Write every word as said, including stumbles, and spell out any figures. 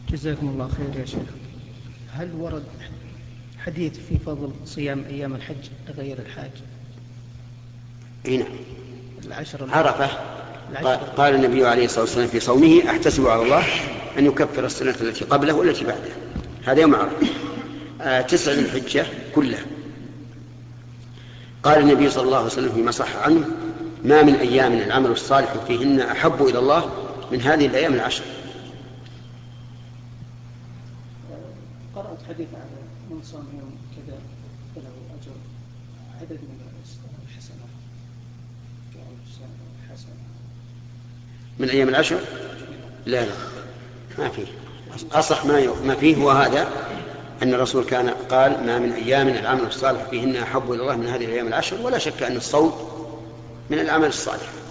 جزاكم الله خير يا شيخ. هل ورد حديث في فضل صيام أيام الحج لغير الحاج؟ هنا العشر عرفة قال النبي عليه الصلاة والسلام في صومه: أحتسب على الله أن يكفر السنة التي قبله والتي بعده. هذا يوم عرفة. آه تسع الحجة كلها. قال النبي صلى الله عليه وسلم فيما صح عنه: ما من أيام العمل الصالح فيهن أحب إلى الله من هذه الأيام العشر. قرأت حديث عن من صام يوم كذا فله أجر عدد من الحسنات من أيام العشر. لا لا ما فيه. أصح ما ما فيه هو هذا، أن الرسول كان قال: ما من أيام العمل الصالح فيهن أحب إلى الله من هذه الأيام العشر. ولا شك أن الصوم من العمل الصالح.